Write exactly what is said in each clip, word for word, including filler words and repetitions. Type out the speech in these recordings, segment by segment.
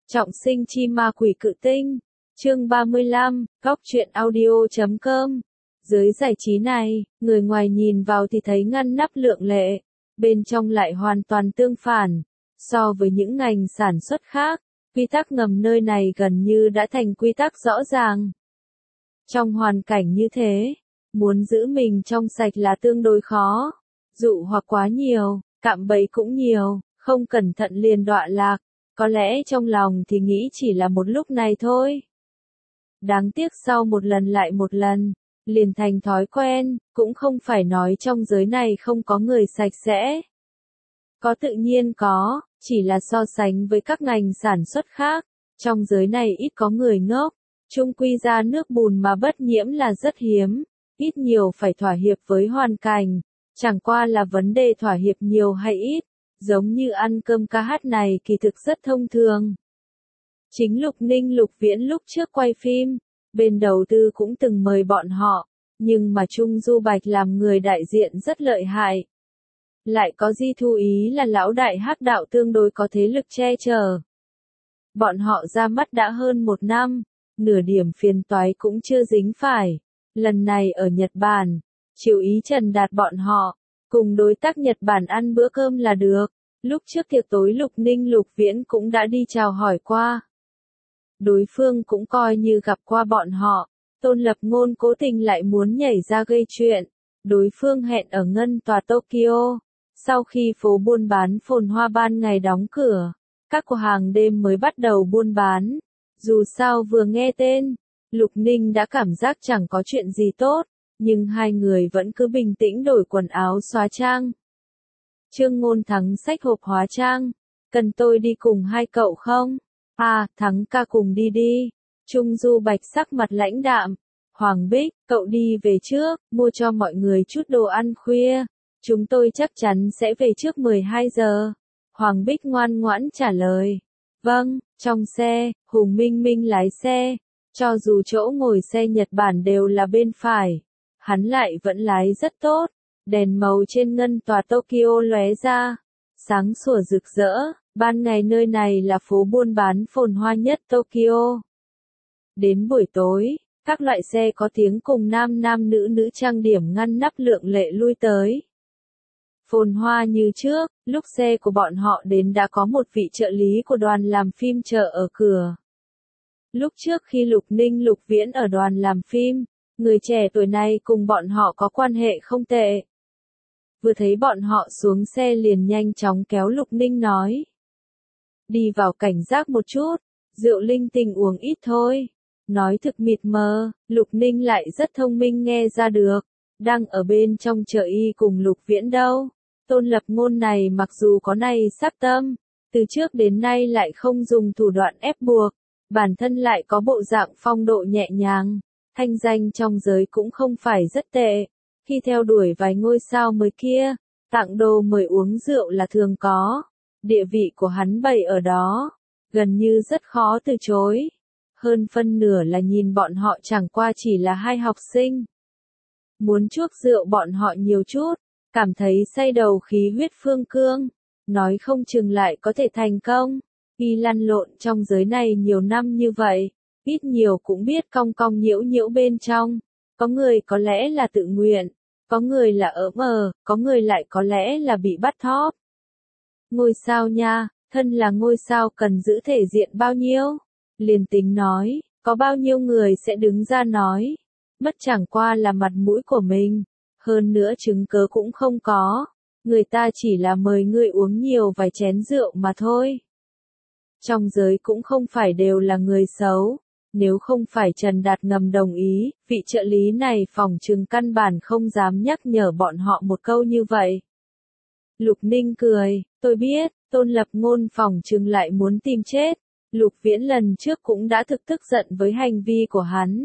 Trọng sinh chi ma quỷ cự tinh. Chương ba mươi lăm, góc truyện audio chấm com. Giới giải trí này, người ngoài nhìn vào thì thấy ngăn nắp lượng lệ, bên trong lại hoàn toàn tương phản. So với những ngành sản xuất khác, quy tắc ngầm nơi này gần như đã thành quy tắc rõ ràng. Trong hoàn cảnh như thế, muốn giữ mình trong sạch là tương đối khó. Dụ hoặc quá nhiều, cạm bẫy cũng nhiều, không cẩn thận liền đọa lạc. Có lẽ trong lòng thì nghĩ chỉ là một lúc này thôi. Đáng tiếc sau một lần lại một lần, liền thành thói quen, cũng không phải nói trong giới này không có người sạch sẽ. Có tự nhiên có, chỉ là so sánh với các ngành sản xuất khác, trong giới này ít có người ngốc, chung quy ra nước bùn mà bất nhiễm là rất hiếm, ít nhiều phải thỏa hiệp với hoàn cảnh, chẳng qua là vấn đề thỏa hiệp nhiều hay ít. Giống như ăn cơm ca hát này kỳ thực rất thông thường. Chính Lục Ninh Lục Viễn lúc trước quay phim, bên đầu tư cũng từng mời bọn họ, nhưng mà Trung Du Bạch làm người đại diện rất lợi hại. Lại có Di Thu Ý là lão đại hắc đạo tương đối có thế lực che chở. Bọn họ ra mắt đã hơn một năm, nửa điểm phiền toái cũng chưa dính phải. Lần này ở Nhật Bản, Triệu Ý Trần đạt bọn họ. Cùng đối tác Nhật Bản ăn bữa cơm là được. Lúc trước tiệc tối Lục Ninh Lục Viễn cũng đã đi chào hỏi qua. Đối phương cũng coi như gặp qua bọn họ. Tôn Lập Ngôn cố tình lại muốn nhảy ra gây chuyện. Đối phương hẹn ở ngân tòa Tokyo. Sau khi phố buôn bán phồn hoa ban ngày đóng cửa, các cửa hàng đêm mới bắt đầu buôn bán. Dù sao vừa nghe tên, Lục Ninh đã cảm giác chẳng có chuyện gì tốt. Nhưng hai người vẫn cứ bình tĩnh đổi quần áo xóa trang. Trương Ngôn Thắng xách hộp hóa trang. Cần tôi đi cùng hai cậu không? À, Thắng ca cùng đi đi. Trung Du Bạch sắc mặt lãnh đạm. Hoàng Bích, cậu đi về trước, mua cho mọi người chút đồ ăn khuya. Chúng tôi chắc chắn sẽ về trước mười hai giờ. Hoàng Bích ngoan ngoãn trả lời. Vâng, trong xe, Hùng Minh Minh lái xe. Cho dù chỗ ngồi xe Nhật Bản đều là bên phải. Hắn lại vẫn lái rất tốt, đèn màu trên ngân tòa Tokyo lóe ra, sáng sủa rực rỡ, ban ngày nơi này là phố buôn bán phồn hoa nhất Tokyo. Đến buổi tối, các loại xe có tiếng cùng nam nam nữ nữ trang điểm ngăn nắp lượng lệ lui tới. Phồn hoa như trước, lúc xe của bọn họ đến đã có một vị trợ lý của đoàn làm phim chờ ở cửa. Lúc trước khi Lục Ninh Lục Viễn ở đoàn làm phim, người trẻ tuổi này cùng bọn họ có quan hệ không tệ. Vừa thấy bọn họ xuống xe liền nhanh chóng kéo Lục Ninh nói. Đi vào cảnh giác một chút, rượu linh tinh uống ít thôi. Nói thực mịt mờ, Lục Ninh lại rất thông minh nghe ra được. Đang ở bên trong chợ y cùng Lục Viễn đâu. Tôn Lập Ngôn này mặc dù có này sắc tâm, từ trước đến nay lại không dùng thủ đoạn ép buộc. Bản thân lại có bộ dạng phong độ nhẹ nhàng. Thanh danh trong giới cũng không phải rất tệ, khi theo đuổi vài ngôi sao mới kia, tặng đồ mời uống rượu là thường có, địa vị của hắn bày ở đó, gần như rất khó từ chối, hơn phân nửa là nhìn bọn họ chẳng qua chỉ là hai học sinh. Muốn chuốc rượu bọn họ nhiều chút, cảm thấy say đầu khí huyết phương cương, nói không chừng lại có thể thành công, y lăn lộn trong giới này nhiều năm như vậy. Ít nhiều cũng biết cong cong nhiễu nhiễu bên trong, có người có lẽ là tự nguyện, có người là ỡm ờ, có người lại có lẽ là bị bắt thóp. Ngôi sao nha, thân là ngôi sao cần giữ thể diện bao nhiêu? Liền tính nói, có bao nhiêu người sẽ đứng ra nói, mất chẳng qua là mặt mũi của mình, hơn nữa chứng cớ cũng không có, người ta chỉ là mời ngươi uống nhiều vài chén rượu mà thôi. Trong giới cũng không phải đều là người xấu. Nếu không phải Trần Đạt ngầm đồng ý, vị trợ lý này phòng trừng căn bản không dám nhắc nhở bọn họ một câu như vậy. Lục Ninh cười, tôi biết, Tôn Lập Ngôn phòng trừng lại muốn tìm chết. Lục Viễn lần trước cũng đã thực tức giận với hành vi của hắn.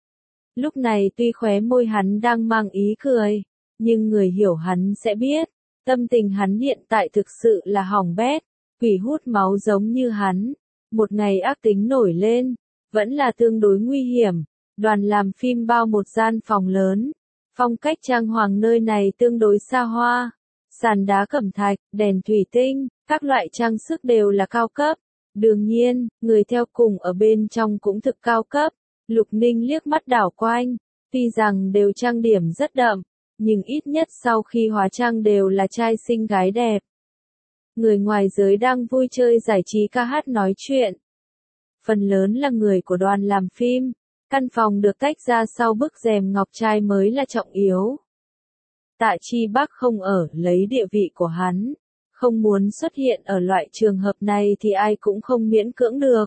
Lúc này tuy khóe môi hắn đang mang ý cười, nhưng người hiểu hắn sẽ biết, tâm tình hắn hiện tại thực sự là hỏng bét, quỷ hút máu giống như hắn. Một ngày ác tính nổi lên. Vẫn là tương đối nguy hiểm, đoàn làm phim bao một gian phòng lớn, phong cách trang hoàng nơi này tương đối xa hoa, sàn đá cẩm thạch, đèn thủy tinh, các loại trang sức đều là cao cấp, Đương nhiên, người theo cùng ở bên trong cũng thực cao cấp. Lục Ninh liếc mắt đảo quanh, tuy rằng đều trang điểm rất đậm, nhưng ít nhất sau khi hóa trang đều là trai xinh gái đẹp. Người ngoài giới đang vui chơi giải trí ca hát nói chuyện. Phần lớn là người của đoàn làm phim, căn phòng được tách ra sau bức rèm ngọc trai mới là trọng yếu. Tạ Chi Bắc không ở, lấy địa vị của hắn, không muốn xuất hiện ở loại trường hợp này thì ai cũng không miễn cưỡng được.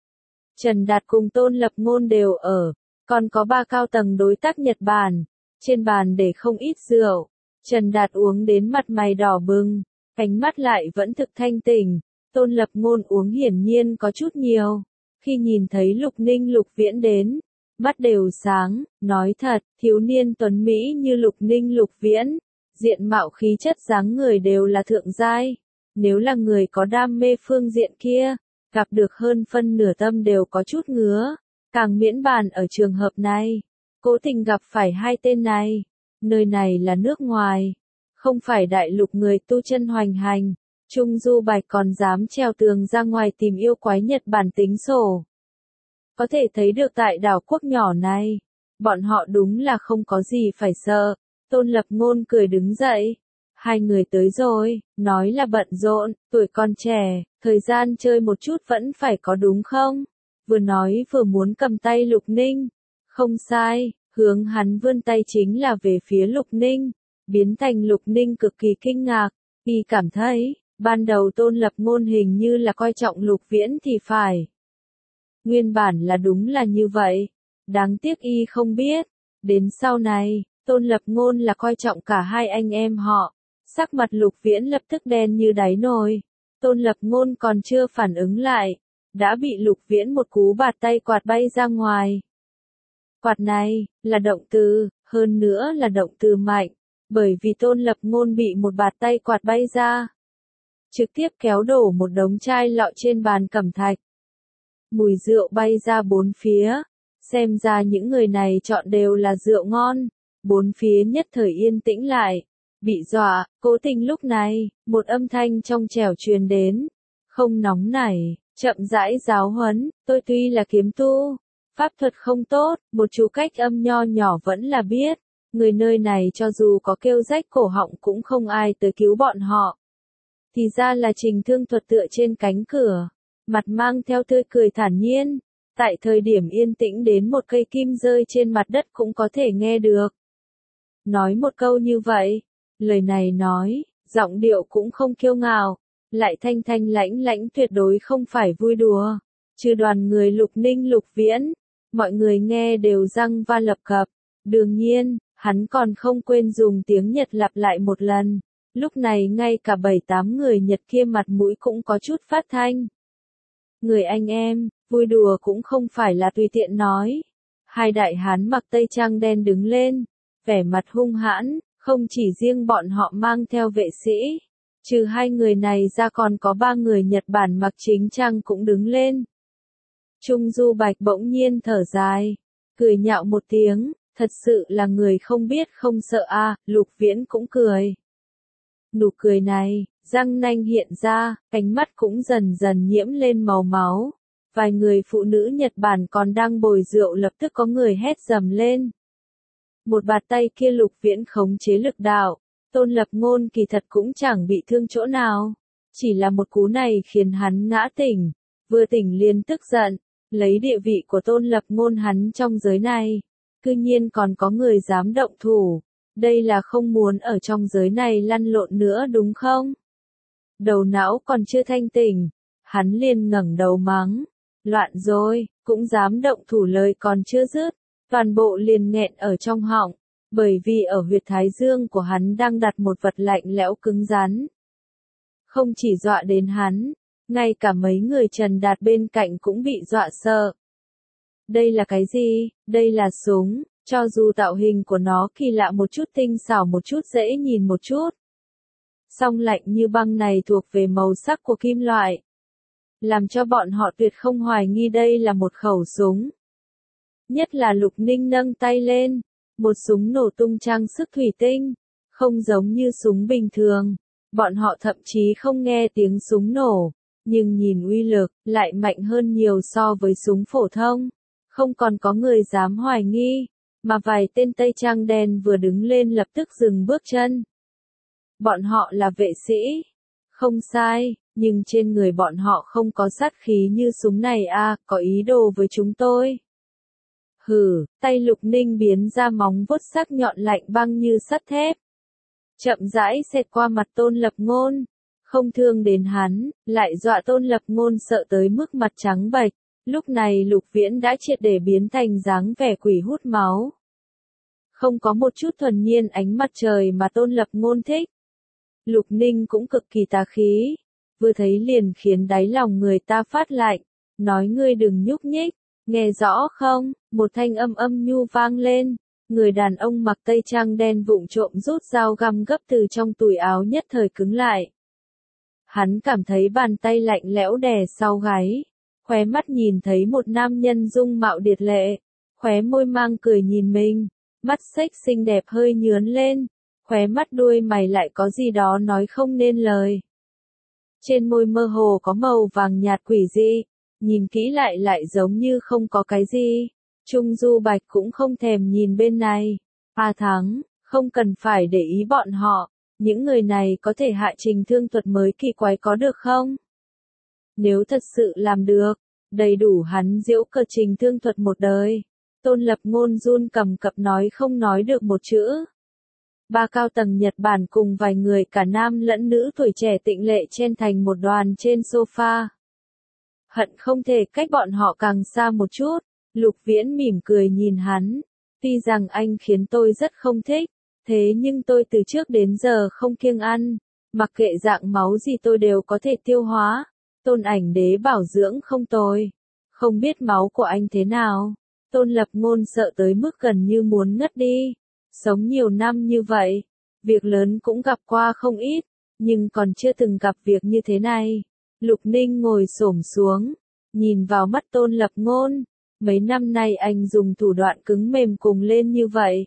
Trần Đạt cùng Tôn Lập Ngôn đều ở, còn có ba cao tầng đối tác Nhật Bản, trên bàn để không ít rượu. Trần Đạt uống đến mặt mày đỏ bừng, ánh mắt lại vẫn thực thanh tỉnh. Tôn Lập Ngôn uống hiển nhiên có chút nhiều, khi nhìn thấy Lục Ninh Lục Viễn đến, mắt đều sáng, nói thật, thiếu niên tuấn Mỹ như Lục Ninh Lục Viễn, diện mạo khí chất dáng người đều là thượng giai, nếu là người có đam mê phương diện kia, gặp được hơn phân nửa tâm đều có chút ngứa, càng miễn bàn ở trường hợp này, cố tình gặp phải hai tên này, nơi này là nước ngoài, không phải đại lục người tu chân hoành hành, Trung Du Bạch còn dám trèo tường ra ngoài tìm yêu quái Nhật Bản tính sổ. Có thể thấy được tại đảo quốc nhỏ này, bọn họ đúng là không có gì phải sợ. Tôn Lập Ngôn cười đứng dậy. Hai người tới rồi, nói là bận rộn, tuổi còn trẻ, thời gian chơi một chút vẫn phải có đúng không? Vừa nói vừa muốn cầm tay Lục Ninh. Không sai, hướng hắn vươn tay chính là về phía Lục Ninh. Biến thành Lục Ninh cực kỳ kinh ngạc, y cảm thấy, ban đầu Tôn Lập Ngôn hình như là coi trọng Lục Viễn thì phải. Nguyên bản là đúng là như vậy, đáng tiếc y không biết, đến sau này, Tôn Lập Ngôn là coi trọng cả hai anh em họ, sắc mặt Lục Viễn lập tức đen như đáy nồi, Tôn Lập Ngôn còn chưa phản ứng lại, đã bị Lục Viễn một cú bạt tay quạt bay ra ngoài. Quạt này, là động từ, hơn nữa là động từ mạnh, bởi vì Tôn Lập Ngôn bị một bạt tay quạt bay ra, trực tiếp kéo đổ một đống chai lọ trên bàn cẩm thạch. Mùi rượu bay ra bốn phía, xem ra những người này chọn đều là rượu ngon, bốn phía nhất thời yên tĩnh lại, bị dọa, cố tình lúc này, một âm thanh trong trẻo truyền đến, không nóng nảy, chậm rãi giáo huấn, tôi tuy là kiếm tu, pháp thuật không tốt, một chú cách âm nho nhỏ vẫn là biết, người nơi này cho dù có kêu rách cổ họng cũng không ai tới cứu bọn họ. Thì ra là Trình Thương thuật tựa trên cánh cửa. Mặt mang theo tươi cười thản nhiên, tại thời điểm yên tĩnh đến một cây kim rơi trên mặt đất cũng có thể nghe được. Nói một câu như vậy, lời này nói, giọng điệu cũng không kiêu ngạo, lại thanh thanh lãnh lãnh tuyệt đối không phải vui đùa. Trừ đoàn người Lục Ninh Lục Viễn, mọi người nghe đều răng va lập cập. Đương nhiên, hắn còn không quên dùng tiếng Nhật lặp lại một lần. Lúc này ngay cả bảy tám người Nhật kia mặt mũi cũng có chút phát thanh. Người anh em, vui đùa cũng không phải là tùy tiện nói. Hai đại hán mặc tây trang đen đứng lên, vẻ mặt hung hãn, không chỉ riêng bọn họ mang theo vệ sĩ. Trừ hai người này ra còn có ba người Nhật Bản mặc chính trang cũng đứng lên. Trung Du Bạch bỗng nhiên thở dài, cười nhạo một tiếng, thật sự là người không biết không sợ a. À, Lục Viễn cũng cười. Nụ cười này, răng nanh hiện ra, ánh mắt cũng dần dần nhiễm lên màu máu. Vài người phụ nữ Nhật Bản còn đang bồi rượu lập tức có người hét dầm lên. Một bạt tay kia Lục Viễn khống chế lực đạo, Tôn Lập Ngôn kỳ thật cũng chẳng bị thương chỗ nào. Chỉ là một cú này khiến hắn ngã tỉnh, vừa tỉnh liền tức giận, lấy địa vị của Tôn Lập Ngôn hắn trong giới này. Cư nhiên còn có người dám động thủ. Đây là không muốn ở trong giới này lăn lộn nữa đúng không? Đầu não còn chưa thanh tỉnh, hắn liền ngẩng đầu mắng, loạn rồi, cũng dám động thủ lời còn chưa dứt, toàn bộ liền nghẹn ở trong họng, bởi vì ở huyệt thái dương của hắn đang đặt một vật lạnh lẽo cứng rắn. Không chỉ dọa đến hắn, ngay cả mấy người Trần Đạt bên cạnh cũng bị dọa sợ. Đây là cái gì? Đây là súng. Cho dù tạo hình của nó kỳ lạ một chút tinh xảo một chút dễ nhìn một chút. Song lạnh như băng này thuộc về màu sắc của kim loại. Làm cho bọn họ tuyệt không hoài nghi đây là một khẩu súng. Nhất là Lục Ninh nâng tay lên. Một súng nổ tung trang sức thủy tinh. Không giống như súng bình thường. Bọn họ thậm chí không nghe tiếng súng nổ. nhưng nhìn uy lực, lại mạnh hơn nhiều so với súng phổ thông. Không còn có người dám hoài nghi, mà vài tên Tây Trang đen vừa đứng lên lập tức dừng bước chân. Bọn họ là vệ sĩ. Không sai, nhưng trên người bọn họ không có sát khí như súng này à, có ý đồ với chúng tôi. Hừ, tay Lục Ninh biến ra móng vuốt sắc nhọn lạnh băng như sắt thép. Chậm rãi xẹt qua mặt Tôn Lập Ngôn. Không thương đến hắn, lại dọa Tôn Lập Ngôn sợ tới mức mặt trắng bệch. Lúc này Lục Viễn đã triệt để biến thành dáng vẻ quỷ hút máu. Không có một chút thuần nhiên ánh mặt trời mà Tôn Lập Ngôn thích. Lục Ninh cũng cực kỳ tà khí. Vừa thấy liền khiến đáy lòng người ta phát lạnh. Nói ngươi đừng nhúc nhích. Nghe rõ không? Một thanh âm âm nhu vang lên. Người đàn ông mặc tây trang đen vụng trộm rút dao găm gấp từ trong túi áo nhất thời cứng lại. Hắn cảm thấy bàn tay lạnh lẽo đè sau gáy. Khóe mắt nhìn thấy một nam nhân dung mạo điệt lệ. Khóe môi mang cười nhìn mình. Mắt xếch xinh đẹp hơi nhướn lên. Khóe mắt đuôi mày lại có gì đó nói không nên lời. Trên môi mơ hồ có màu vàng nhạt quỷ dị. Nhìn kỹ lại lại giống như không có cái gì. Trung Du Bạch cũng không thèm nhìn bên này. A Thắng, không cần phải để ý bọn họ. Những người này có thể hạ trình thương thuật mới kỳ quái có được không? Nếu thật sự làm được, đầy đủ hắn giễu cợt trình thương thuật một đời. Tôn Lập Ngôn run cầm cập nói không nói được một chữ. Ba cao tầng Nhật Bản cùng vài người cả nam lẫn nữ tuổi trẻ tịnh lệ chen thành một đoàn trên sofa. Hận không thể cách bọn họ càng xa một chút. Lục Viễn mỉm cười nhìn hắn. Tuy rằng anh khiến tôi rất không thích, thế nhưng tôi từ trước đến giờ không kiêng ăn. Mặc kệ dạng máu gì tôi đều có thể tiêu hóa. Tôn Ảnh Đế bảo dưỡng không tồi. Không biết máu của anh thế nào. Tôn Lập Ngôn sợ tới mức gần như muốn ngất đi. Sống nhiều năm như vậy, việc lớn cũng gặp qua không ít, nhưng còn chưa từng gặp việc như thế này. Lục Ninh ngồi xổm xuống, nhìn vào mắt Tôn Lập Ngôn. Mấy năm nay anh dùng thủ đoạn cứng mềm cùng lên như vậy.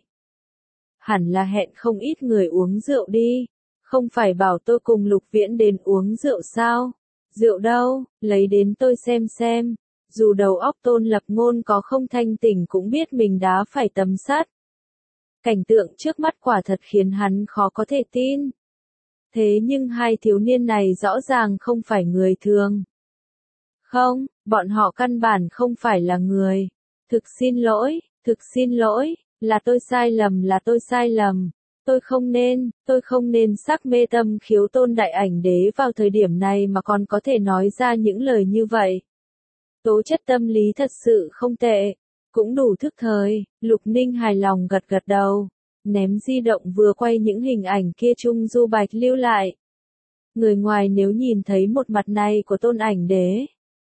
Hẳn là hẹn không ít người uống rượu đi. Không phải bảo tôi cùng Lục Viễn đến uống rượu sao? Rượu đâu, lấy đến tôi xem xem. Dù đầu óc Tôn Lập Ngôn có không thanh tỉnh cũng biết mình đá phải tấm sắt. Cảnh tượng trước mắt quả thật khiến hắn khó có thể tin. Thế nhưng hai thiếu niên này rõ ràng không phải người thường. Không, bọn họ căn bản không phải là người. Thực xin lỗi, thực xin lỗi, là tôi sai lầm là tôi sai lầm. Tôi không nên, tôi không nên sắc mê tâm khiếu Tôn Đại Ảnh Đế vào thời điểm này mà còn có thể nói ra những lời như vậy. Tố chất tâm lý thật sự không tệ. Cũng đủ thức thời. Lục Ninh hài lòng gật gật đầu. Ném di động vừa quay những hình ảnh kia Trung Du Bạch lưu lại. Người ngoài nếu nhìn thấy một mặt này của Tôn Ảnh Đế,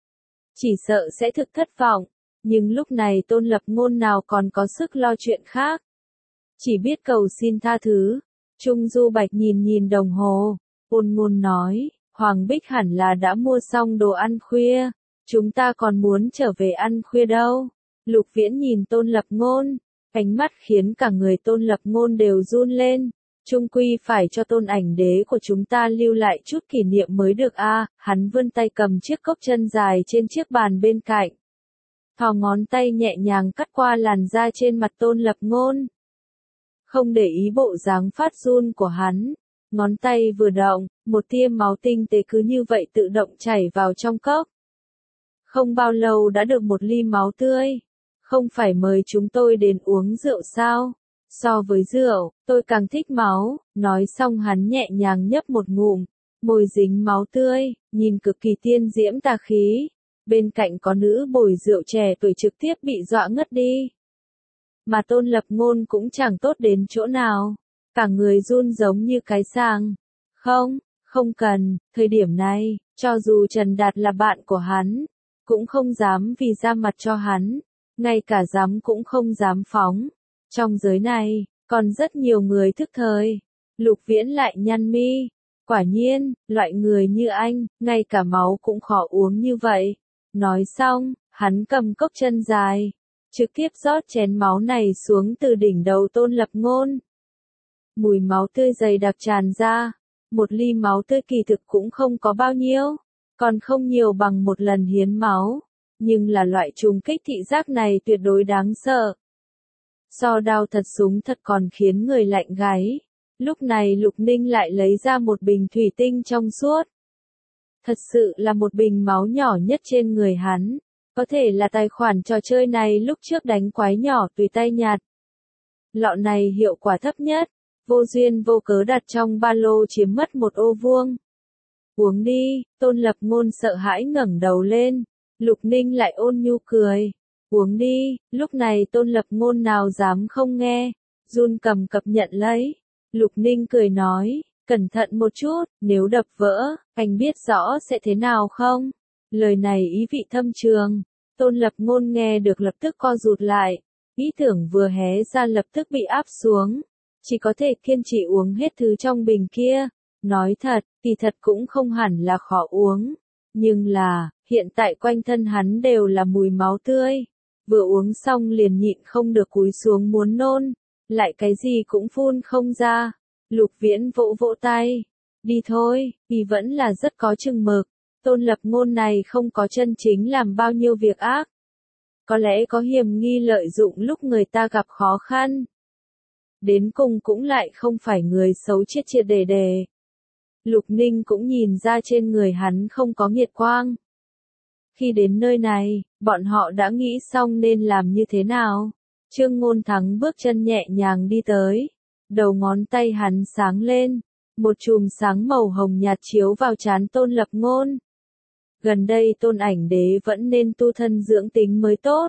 chỉ sợ sẽ thực thất vọng. Nhưng lúc này Tôn Lập Ngôn nào còn có sức lo chuyện khác. Chỉ biết cầu xin tha thứ. Trung Du Bạch nhìn nhìn đồng hồ. Ôn ngôn nói. Hoàng Bích hẳn là đã mua xong đồ ăn khuya. Chúng ta còn muốn trở về ăn khuya đâu. Lục Viễn nhìn Tôn Lập Ngôn. Ánh mắt khiến cả người Tôn Lập Ngôn đều run lên. Chung quy phải cho Tôn Ảnh Đế của chúng ta lưu lại chút kỷ niệm mới được a. À, hắn vươn tay cầm chiếc cốc chân dài trên chiếc bàn bên cạnh. Thò ngón tay nhẹ nhàng cắt qua làn da trên mặt Tôn Lập Ngôn. Không để ý bộ dáng phát run của hắn. Ngón tay vừa động, một tia máu tinh tế cứ như vậy tự động chảy vào trong cốc. Không bao lâu đã được một ly máu tươi. Không phải mời chúng tôi đến uống rượu sao? So với rượu, tôi càng thích máu. Nói xong hắn nhẹ nhàng nhấp một ngụm. Môi dính máu tươi, nhìn cực kỳ tiên diễm tà khí. Bên cạnh có nữ bồi rượu trẻ tuổi trực tiếp bị dọa ngất đi. Mà Tôn Lập Ngôn cũng chẳng tốt đến chỗ nào. Cả người run giống như cái sàng. Không, không cần, thời điểm này, cho dù Trần Đạt là bạn của hắn, cũng không dám vì ra mặt cho hắn. Ngay cả dám cũng không dám phóng. Trong giới này, còn rất nhiều người thức thời. Lục Viễn lại nhăn mi. Quả nhiên, loại người như anh, ngay cả máu cũng khó uống như vậy. Nói xong, hắn cầm cốc chân dài. Trực tiếp rót chén máu này xuống từ đỉnh đầu Tôn Lập Ngôn. Mùi máu tươi dày đặc tràn ra. Một ly máu tươi kỳ thực cũng không có bao nhiêu. còn không nhiều bằng một lần hiến máu, nhưng là loại trùng kích thị giác này tuyệt đối đáng sợ. So đao thật súng thật còn khiến người lạnh gáy. Lúc này Lục Ninh lại lấy ra một bình thủy tinh trong suốt. Thật sự là một bình máu nhỏ nhất trên người hắn. Có thể là tài khoản trò chơi này lúc trước đánh quái nhỏ tùy tay nhặt. Lọ này hiệu quả thấp nhất, vô duyên vô cớ đặt trong ba lô chiếm mất một ô vuông. Uống đi, Tôn Lập Ngôn sợ hãi ngẩng đầu lên, Lục Ninh lại ôn nhu cười. Uống đi, lúc này Tôn Lập Ngôn nào dám không nghe, run cầm cập nhận lấy. Lục Ninh cười nói, cẩn thận một chút, nếu đập vỡ, anh biết rõ sẽ thế nào không? Lời này ý vị thâm trường, Tôn Lập Ngôn nghe được lập tức co rụt lại, ý tưởng vừa hé ra lập tức bị áp xuống, chỉ có thể kiên trì uống hết thứ trong bình kia. Nói thật, thì thật cũng không hẳn là khó uống, nhưng là, hiện tại quanh thân hắn đều là mùi máu tươi, vừa uống xong liền nhịn không được cúi xuống muốn nôn, lại cái gì cũng phun không ra. Lục Viễn vỗ vỗ tay, đi thôi, thì vẫn là rất có chừng mực. Tôn Lập Ngôn này không có chân chính làm bao nhiêu việc ác. Có lẽ có hiểm nghi lợi dụng lúc người ta gặp khó khăn. Đến cùng cũng lại không phải người xấu triệt triệt để để. Lục Ninh cũng nhìn ra trên người hắn không có nghiệt quang. Khi đến nơi này, bọn họ đã nghĩ xong nên làm như thế nào. Trương Ngôn Thắng bước chân nhẹ nhàng đi tới. Đầu ngón tay hắn sáng lên. Một chùm sáng màu hồng nhạt chiếu vào trán Tôn Lập Ngôn. Gần đây Tôn Ảnh Đế vẫn nên tu thân dưỡng tính mới tốt.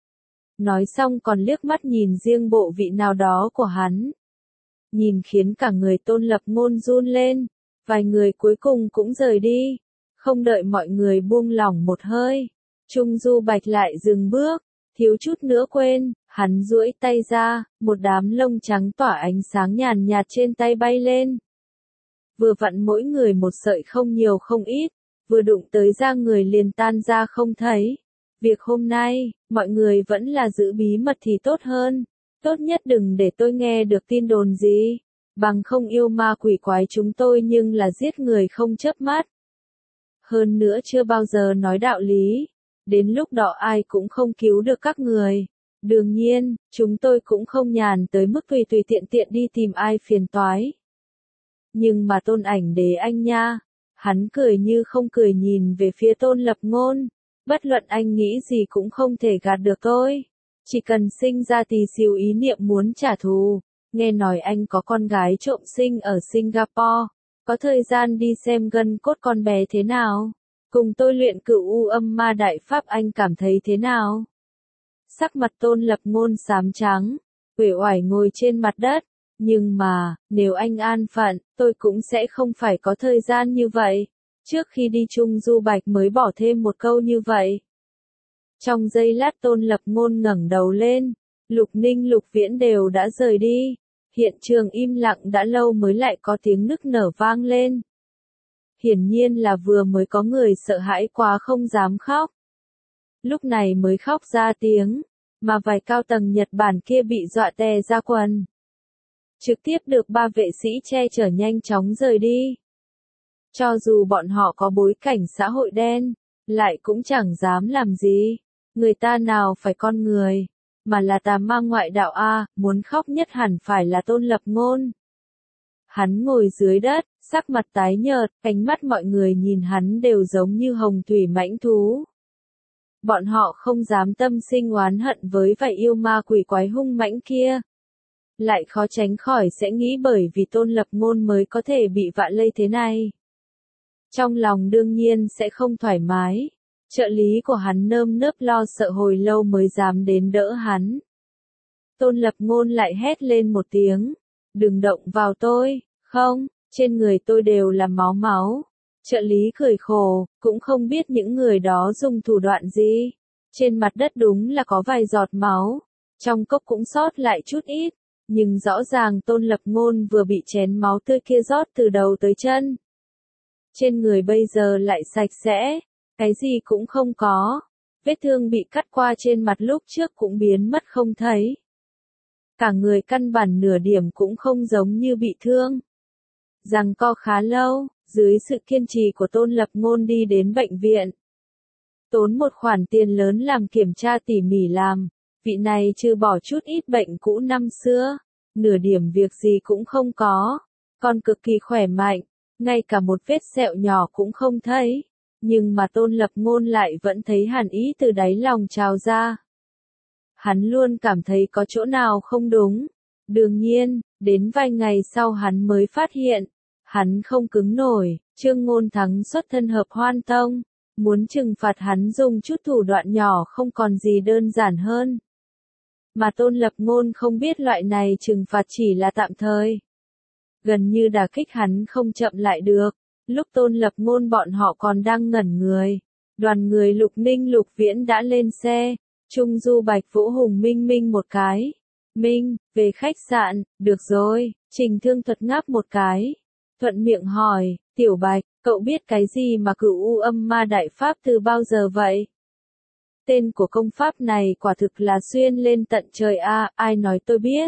Nói xong còn liếc mắt nhìn riêng bộ vị nào đó của hắn. Nhìn khiến cả người Tôn Lập Ngôn run lên. Vài người cuối cùng cũng rời đi. Không đợi mọi người buông lỏng một hơi. Trung Du Bạch lại dừng bước. Thiếu chút nữa quên, hắn duỗi tay ra, một đám lông trắng tỏa ánh sáng nhàn nhạt trên tay bay lên. Vừa vặn mỗi người một sợi không nhiều không ít, vừa đụng tới da người liền tan ra không thấy. Việc hôm nay, mọi người vẫn là giữ bí mật thì tốt hơn. Tốt nhất đừng để tôi nghe được tin đồn gì. Bằng không yêu ma quỷ quái chúng tôi nhưng là giết người không chớp mắt. Hơn nữa chưa bao giờ nói đạo lý. Đến lúc đó ai cũng không cứu được các người. Đương nhiên, chúng tôi cũng không nhàn tới mức tùy tùy tiện tiện đi tìm ai phiền toái. Nhưng mà Tôn Ảnh Đế anh nha. Hắn cười như không cười nhìn về phía Tôn Lập Ngôn. Bất luận anh nghĩ gì cũng không thể gạt được tôi. Chỉ cần sinh ra tí xíu ý niệm muốn trả thù. Nghe nói anh có con gái trộm sinh ở Singapore. Có thời gian đi xem gân cốt con bé thế nào. Cùng tôi luyện cửu u âm ma đại pháp anh cảm thấy thế nào? Sắc mặt Tôn Lập Ngôn xám trắng, uể oải ngồi trên mặt đất. Nhưng mà, nếu anh an phận, tôi cũng sẽ không phải có thời gian như vậy. Trước khi đi Trung Du Bạch mới bỏ thêm một câu như vậy. Trong giây lát Tôn Lập Ngôn ngẩng đầu lên, Lục Ninh Lục Viễn đều đã rời đi. Hiện trường im lặng đã lâu mới lại có tiếng nức nở vang lên. Hiển nhiên là vừa mới có người sợ hãi quá không dám khóc. Lúc này mới khóc ra tiếng, mà vài cao tầng Nhật Bản kia bị dọa tè ra quần. Trực tiếp được ba vệ sĩ che chở nhanh chóng rời đi. Cho dù bọn họ có bối cảnh xã hội đen, lại cũng chẳng dám làm gì. Người ta nào phải con người, mà là tà ma ngoại đạo a, muốn khóc nhất hẳn phải là Tôn Lập Ngôn. Hắn ngồi dưới đất, sắc mặt tái nhợt, ánh mắt mọi người nhìn hắn đều giống như hồng thủy mãnh thú. Bọn họ không dám tâm sinh oán hận với vài yêu ma quỷ quái hung mãnh kia. Lại khó tránh khỏi sẽ nghĩ bởi vì Tôn Lập Ngôn mới có thể bị vạ lây thế này. Trong lòng đương nhiên sẽ không thoải mái. Trợ lý của hắn nơm nớp lo sợ hồi lâu mới dám đến đỡ hắn. Tôn Lập Ngôn lại hét lên một tiếng. Đừng động vào tôi, không, trên người tôi đều là máu máu. Trợ lý cười khổ, cũng không biết những người đó dùng thủ đoạn gì. Trên mặt đất đúng là có vài giọt máu. Trong cốc cũng sót lại chút ít. Nhưng rõ ràng Tôn Lập Ngôn vừa bị chén máu tươi kia rót từ đầu tới chân. Trên người bây giờ lại sạch sẽ. Cái gì cũng không có. Vết thương bị cắt qua trên mặt lúc trước cũng biến mất không thấy. Cả người căn bản nửa điểm cũng không giống như bị thương. Giằng co khá lâu, dưới sự kiên trì của Tôn Lập Ngôn đi đến bệnh viện. Tốn một khoản tiền lớn làm kiểm tra tỉ mỉ làm, vị này trừ bỏ chút ít bệnh cũ năm xưa, nửa điểm việc gì cũng không có, còn cực kỳ khỏe mạnh, ngay cả một vết sẹo nhỏ cũng không thấy, nhưng mà Tôn Lập Ngôn lại vẫn thấy hàn ý từ đáy lòng trào ra. Hắn luôn cảm thấy có chỗ nào không đúng. Đương nhiên, đến vài ngày sau hắn mới phát hiện, hắn không cứng nổi, Trương Ngôn Thắng xuất thân Hợp Hoan Tông, muốn trừng phạt hắn dùng chút thủ đoạn nhỏ không còn gì đơn giản hơn. Mà Tôn Lập Ngôn không biết loại này trừng phạt chỉ là tạm thời. Gần như đả kích hắn không chậm lại được, lúc Tôn Lập Ngôn bọn họ còn đang ngẩn người. Đoàn người Lục Ninh Lục Viễn đã lên xe, Trung Du Bạch Vũ Hùng Minh Minh một cái. Minh, về khách sạn, được rồi, Trình Thương Thuật ngáp một cái. Thuận miệng hỏi, Tiểu Bạch, cậu biết cái gì mà Cửu U Âm Ma Đại Pháp từ bao giờ vậy? Tên của công pháp này quả thực là xuyên lên tận trời a, à, ai nói tôi biết?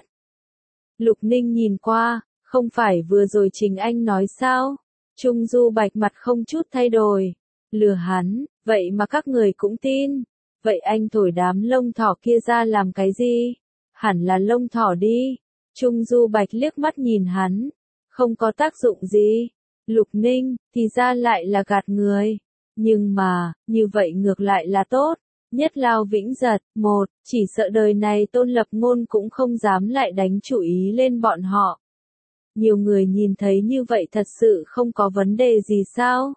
Lục Ninh nhìn qua, không phải vừa rồi Trình Anh nói sao? Trung Du Bạch mặt không chút thay đổi. Lừa hắn, vậy mà các người cũng tin. Vậy anh thổi đám lông thỏ kia ra làm cái gì? Hẳn là lông thỏ đi. Trung Du Bạch liếc mắt nhìn hắn. Không có tác dụng gì. Lục Ninh, thì ra lại là gạt người. Nhưng mà, như vậy ngược lại là tốt. Nhất Lao Vĩnh Giật, một, chỉ sợ đời này Tôn Lập Ngôn cũng không dám lại đánh chủ ý lên bọn họ. Nhiều người nhìn thấy như vậy thật sự không có vấn đề gì sao?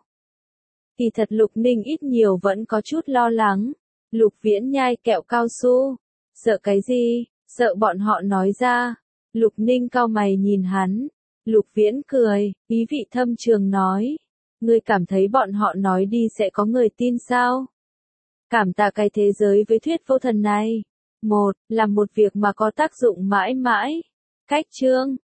Thì thật Lục Ninh ít nhiều vẫn có chút lo lắng. Lục Viễn nhai kẹo cao su. Sợ cái gì? Sợ bọn họ nói ra. Lục Ninh cau mày nhìn hắn. Lục Viễn cười, ý vị thâm trường nói. Ngươi cảm thấy bọn họ nói đi sẽ có người tin sao? Cảm tạ cái thế giới với thuyết vô thần này. Một, làm một việc mà có tác dụng mãi mãi. Cách chương.